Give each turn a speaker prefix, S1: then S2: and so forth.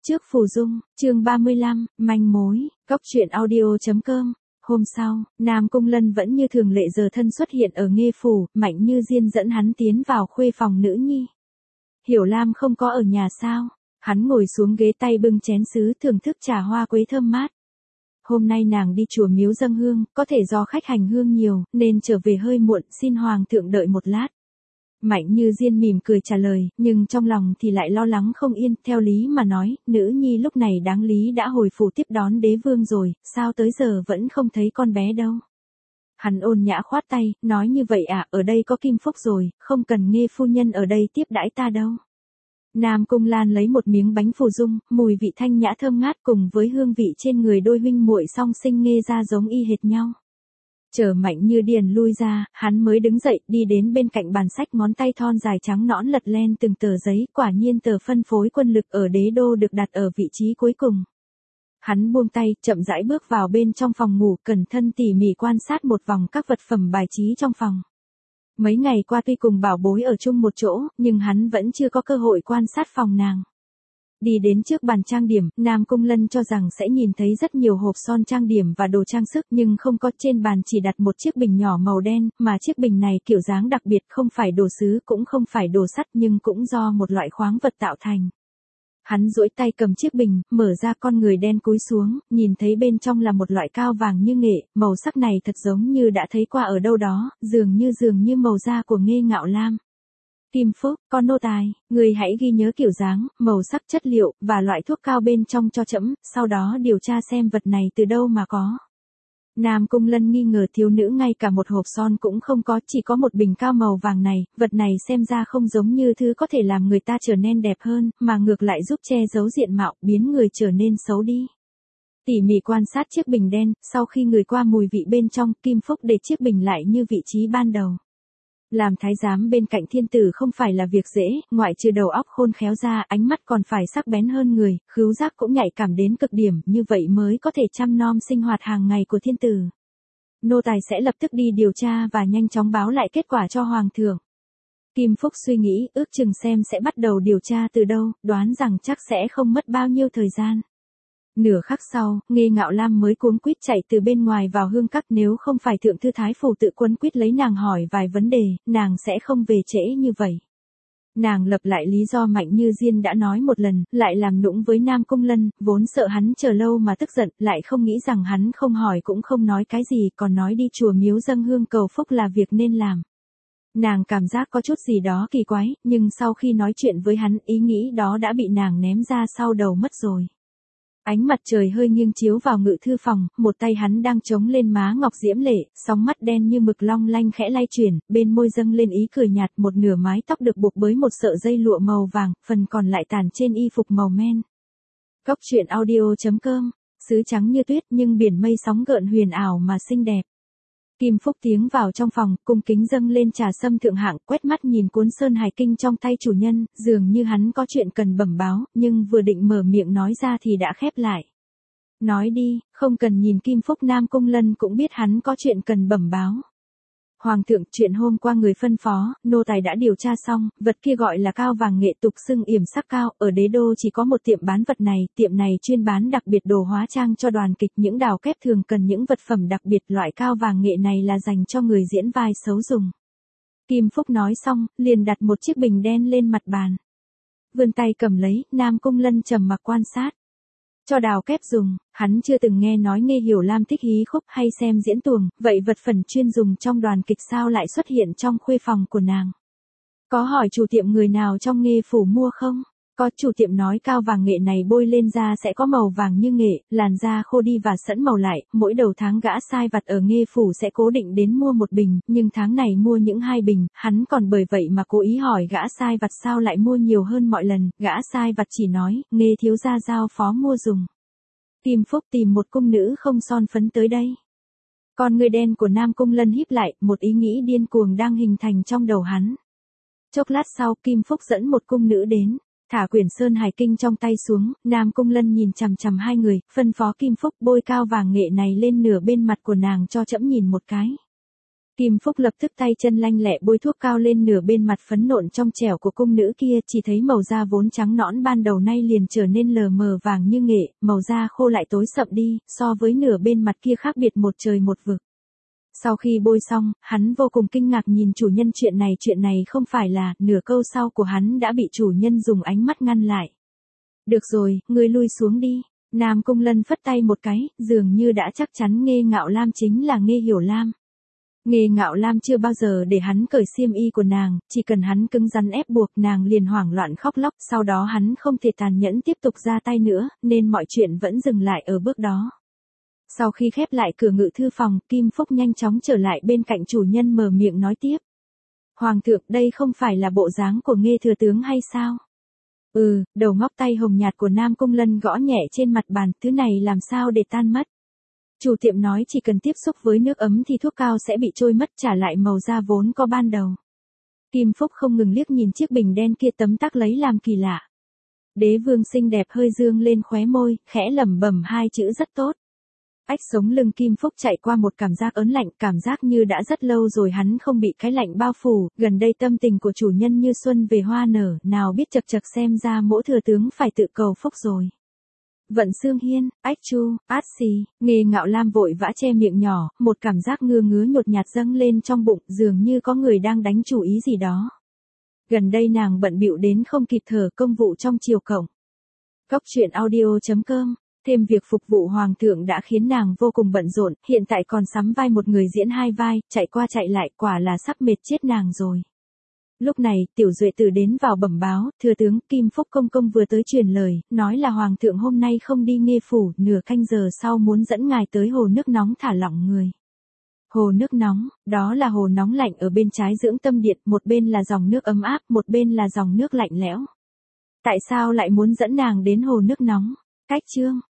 S1: Trước phù dung, chương 35, manh mối, góc truyện audio.com. Hôm sau, Nam Cung Lân vẫn như thường lệ giờ thân xuất hiện ở Nghê phủ, Mạnh Như Diên dẫn hắn tiến vào khuê phòng nữ nhi. Hiểu Lam không có ở nhà sao? Hắn ngồi xuống ghế tay bưng chén sứ thưởng thức trà hoa quế thơm mát. Hôm nay nàng đi chùa miếu dâng hương, có thể do khách hành hương nhiều, nên trở về hơi muộn, xin hoàng thượng đợi một lát. Mạnh Như Diên mỉm cười trả lời, nhưng trong lòng thì lại lo lắng không yên, theo lý mà nói, nữ nhi lúc này đáng lý đã hồi phủ tiếp đón đế vương rồi, sao tới giờ vẫn không thấy con bé đâu. Hắn ôn nhã khoát tay, nói như vậy à, ở đây có Kim Phúc rồi, không cần Nghê phu nhân ở đây tiếp đãi ta đâu. Nam Cung Lan lấy một miếng bánh phù dung, mùi vị thanh nhã thơm ngát cùng với hương vị trên người đôi huynh muội song sinh Nghê ra giống y hệt nhau. Chờ Mạnh Như Điền lui ra, hắn mới đứng dậy, đi đến bên cạnh bàn sách, ngón tay thon dài trắng nõn lật len từng tờ giấy, quả nhiên tờ phân phối quân lực ở đế đô được đặt ở vị trí cuối cùng. Hắn buông tay, chậm rãi bước vào bên trong phòng ngủ, cẩn thận tỉ mỉ quan sát một vòng các vật phẩm bài trí trong phòng. Mấy ngày qua tuy cùng bảo bối ở chung một chỗ, nhưng hắn vẫn chưa có cơ hội quan sát phòng nàng. Đi đến trước bàn trang điểm, Nam Cung Lân cho rằng sẽ nhìn thấy rất nhiều hộp son trang điểm và đồ trang sức, nhưng không có, trên bàn chỉ đặt một chiếc bình nhỏ màu đen, mà chiếc bình này kiểu dáng đặc biệt, không phải đồ sứ cũng không phải đồ sắt, nhưng cũng do một loại khoáng vật tạo thành. Hắn duỗi tay cầm chiếc bình, mở ra, con người đen cúi xuống, nhìn thấy bên trong là một loại cao vàng như nghệ, màu sắc này thật giống như đã thấy qua ở đâu đó, dường như màu da của Nghê Ngạo Lam. Kim Phúc, con nô tài, người hãy ghi nhớ kiểu dáng, màu sắc, chất liệu, và loại thuốc cao bên trong cho trẫm, sau đó điều tra xem vật này từ đâu mà có. Nam Cung Lân nghi ngờ thiếu nữ ngay cả một hộp son cũng không có, chỉ có một bình cao màu vàng này, vật này xem ra không giống như thứ có thể làm người ta trở nên đẹp hơn, mà ngược lại giúp che giấu diện mạo, biến người trở nên xấu đi. Tỉ mỉ quan sát chiếc bình đen, sau khi ngửi qua mùi vị bên trong, Kim Phúc để chiếc bình lại như vị trí ban đầu. Làm thái giám bên cạnh thiên tử không phải là việc dễ, ngoại trừ đầu óc khôn khéo ra, ánh mắt còn phải sắc bén hơn người, khứu giác cũng nhạy cảm đến cực điểm, như vậy mới có thể chăm nom sinh hoạt hàng ngày của thiên tử. Nô tài sẽ lập tức đi điều tra và nhanh chóng báo lại kết quả cho hoàng thượng. Kim Phúc suy nghĩ, ước chừng xem sẽ bắt đầu điều tra từ đâu, đoán rằng chắc sẽ không mất bao nhiêu thời gian. Nửa khắc sau, Nghê Ngạo Lam mới cuống quýt chạy từ bên ngoài vào hương các, nếu không phải thượng thư thái phủ tự quấn quýt lấy nàng hỏi vài vấn đề, nàng sẽ không về trễ như vậy. Nàng lập lại lý do Mạnh Như Diên đã nói một lần, lại làm nũng với Nam Cung Lân, vốn sợ hắn chờ lâu mà tức giận, lại không nghĩ rằng hắn không hỏi cũng không nói cái gì, còn nói đi chùa miếu dâng hương cầu phúc là việc nên làm. Nàng cảm giác có chút gì đó kỳ quái, nhưng sau khi nói chuyện với hắn, ý nghĩ đó đã bị nàng ném ra sau đầu mất rồi. Ánh mặt trời hơi nghiêng chiếu vào ngự thư phòng, một tay hắn đang chống lên má ngọc diễm lệ, sóng mắt đen như mực long lanh khẽ lay chuyển, bên môi dâng lên ý cười nhạt, một nửa mái tóc được buộc với một sợi dây lụa màu vàng, phần còn lại tản trên y phục màu men. Góc truyện audio.com, sứ trắng như tuyết nhưng biển mây sóng gợn huyền ảo mà xinh đẹp. Kim Phúc tiến vào trong phòng, cung kính dâng lên trà sâm thượng hạng, quét mắt nhìn cuốn Sơn Hải Kinh trong tay chủ nhân, dường như hắn có chuyện cần bẩm báo, nhưng vừa định mở miệng nói ra thì đã khép lại. Nói đi, không cần nhìn Kim Phúc, Nam Cung Lân cũng biết hắn có chuyện cần bẩm báo. Hoàng thượng, chuyện hôm qua người phân phó, nô tài đã điều tra xong, vật kia gọi là cao vàng nghệ, tục xưng yểm sắc cao, ở đế đô chỉ có một tiệm bán vật này, tiệm này chuyên bán đặc biệt đồ hóa trang cho đoàn kịch, những đào kép thường cần những vật phẩm đặc biệt, loại cao vàng nghệ này là dành cho người diễn vai xấu dùng. Kim Phúc nói xong, liền đặt một chiếc bình đen lên mặt bàn. Vươn tay cầm lấy, Nam Cung Lân trầm mặc quan sát. Cho đào kép dùng, hắn chưa từng nghe nói Nghê Hiểu Lam thích hí khúc hay xem diễn tuồng, vậy vật phẩm chuyên dùng trong đoàn kịch sao lại xuất hiện trong khuê phòng của nàng? Có hỏi chủ tiệm người nào trong Nghê phủ mua không? Có, chủ tiệm nói cao vàng nghệ này bôi lên da sẽ có màu vàng như nghệ, làn da khô đi và sẫm màu lại, mỗi đầu tháng gã sai vặt ở Nghê phủ sẽ cố định đến mua một bình, nhưng tháng này mua những 2 bình, hắn còn bởi vậy mà cố ý hỏi gã sai vặt sao lại mua nhiều hơn mọi lần, gã sai vặt chỉ nói, Nghê thiếu gia giao phó mua dùng. Kim Phúc tìm một cung nữ không son phấn tới đây. Con người đen của Nam Cung Lân híp lại, một ý nghĩ điên cuồng đang hình thành trong đầu hắn. Chốc lát sau, Kim Phúc dẫn một cung nữ đến. Thả quyển Sơn Hải Kinh trong tay xuống, Nam Cung Lân nhìn chằm chằm hai người, phân phó Kim Phúc bôi cao vàng nghệ này lên nửa bên mặt của nàng cho trẫm nhìn một cái. Kim Phúc lập tức tay chân lanh lẹ bôi thuốc cao lên nửa bên mặt phấn nộn trong trẻo của cung nữ kia, chỉ thấy màu da vốn trắng nõn ban đầu nay liền trở nên lờ mờ vàng như nghệ, màu da khô lại tối sậm đi, so với nửa bên mặt kia khác biệt một trời một vực. Sau khi bôi xong, hắn vô cùng kinh ngạc nhìn chủ nhân, chuyện này không phải là, nửa câu sau của hắn đã bị chủ nhân dùng ánh mắt ngăn lại. Được rồi, ngươi lui xuống đi. Nam Cung Lân phất tay một cái, dường như đã chắc chắn Nghê Ngạo Lam chính là Nghê Hiểu Lam. Nghê Ngạo Lam chưa bao giờ để hắn cởi xiêm y của nàng, chỉ cần hắn cứng rắn ép buộc nàng liền hoảng loạn khóc lóc, sau đó hắn không thể tàn nhẫn tiếp tục ra tay nữa, nên mọi chuyện vẫn dừng lại ở bước đó. Sau khi khép lại cửa ngự thư phòng, Kim Phúc nhanh chóng trở lại bên cạnh chủ nhân mở miệng nói tiếp. Hoàng thượng, đây không phải là bộ dáng của Nghê thừa tướng hay sao? Đầu ngóc tay hồng nhạt của Nam Cung Lân gõ nhẹ trên mặt bàn, thứ này làm sao để tan mất? Chủ tiệm nói chỉ cần tiếp xúc với nước ấm thì thuốc cao sẽ bị trôi mất, trả lại màu da vốn có ban đầu. Kim Phúc không ngừng liếc nhìn chiếc bình đen kia tấm tắc lấy làm kỳ lạ. Đế vương xinh đẹp hơi dương lên khóe môi, khẽ lẩm bẩm hai chữ rất tốt. Ách, sống lưng Kim Phúc chạy qua một cảm giác ớn lạnh, cảm giác như đã rất lâu rồi hắn không bị cái lạnh bao phủ, gần đây tâm tình của chủ nhân như xuân về hoa nở, nào biết chật chật xem ra mỗi thừa tướng phải tự cầu phúc rồi. Vận Xương Hiên, ách chu, át xì, Nghê Ngạo Lam vội vã che miệng nhỏ, một cảm giác ngứa nhột nhạt dâng lên trong bụng, dường như có người đang đánh chủ ý gì đó. Gần đây nàng bận bịu đến không kịp thở, công vụ trong triều cổng. Cóc truyện audio.com. Thêm việc phục vụ hoàng thượng đã khiến nàng vô cùng bận rộn, hiện tại còn sắm vai một người diễn hai vai, chạy qua chạy lại, quả là sắp mệt chết nàng rồi. Lúc này, Tiểu Duệ Tử đến vào bẩm báo, thừa tướng, Kim Phúc công công vừa tới truyền lời, nói là hoàng thượng hôm nay không đi Nghê phủ, nửa canh giờ sau muốn dẫn ngài tới hồ nước nóng thả lỏng người. Hồ nước nóng, đó là hồ nóng lạnh ở bên trái dưỡng tâm điện, một bên là dòng nước ấm áp, một bên là dòng nước lạnh lẽo. Tại sao lại muốn dẫn nàng đến hồ nước nóng? Cách chương